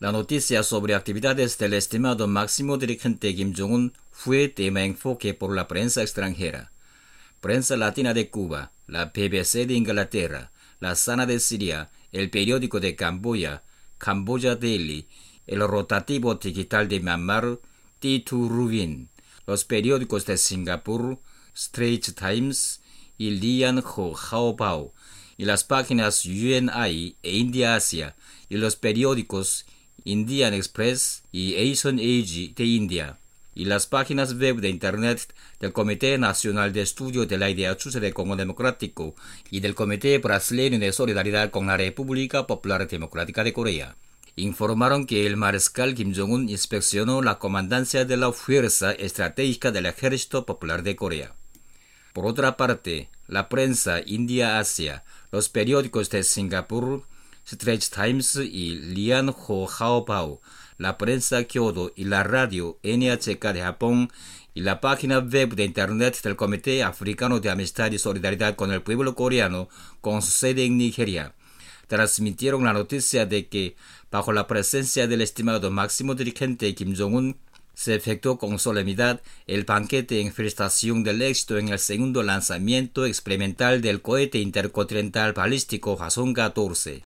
La noticia sobre actividades del estimado máximo dirigente Kim Jong-un fue tema enfoque por la prensa extranjera. Prensa Latina de Cuba, la BBC de Inglaterra, la Sana de Siria, el periódico de Camboya, Camboya Daily, el rotativo digital de Myanmar, T2 Rubin, los periódicos de Singapur, Straits Times y Lian Ho Haobao, y las páginas UNI e India Asia, y los periódicos Indian Express y Asian Age de India, y las páginas web de Internet del Comité Nacional de Estudio de la Ideachusa del Congo Democrático y del Comité Brasileño de Solidaridad con la República Popular Democrática de Corea, informaron que el mariscal Kim Jong-un inspeccionó la comandancia de la Fuerza Estratégica del Ejército Popular de Corea. Por otra parte, la prensa India Asia, los periódicos de Singapur, Straits Times y Lian Ho Haobao, la prensa Kyodo y la radio NHK de Japón y la página web de Internet del Comité Africano de Amistad y Solidaridad con el Pueblo Coreano, con su sede en Nigeria, transmitieron la noticia de que, bajo la presencia del estimado máximo dirigente Kim Jong-un, se efectuó con solemnidad el banquete en felicitación del éxito en el segundo lanzamiento experimental del cohete intercontinental balístico Hwasong-14.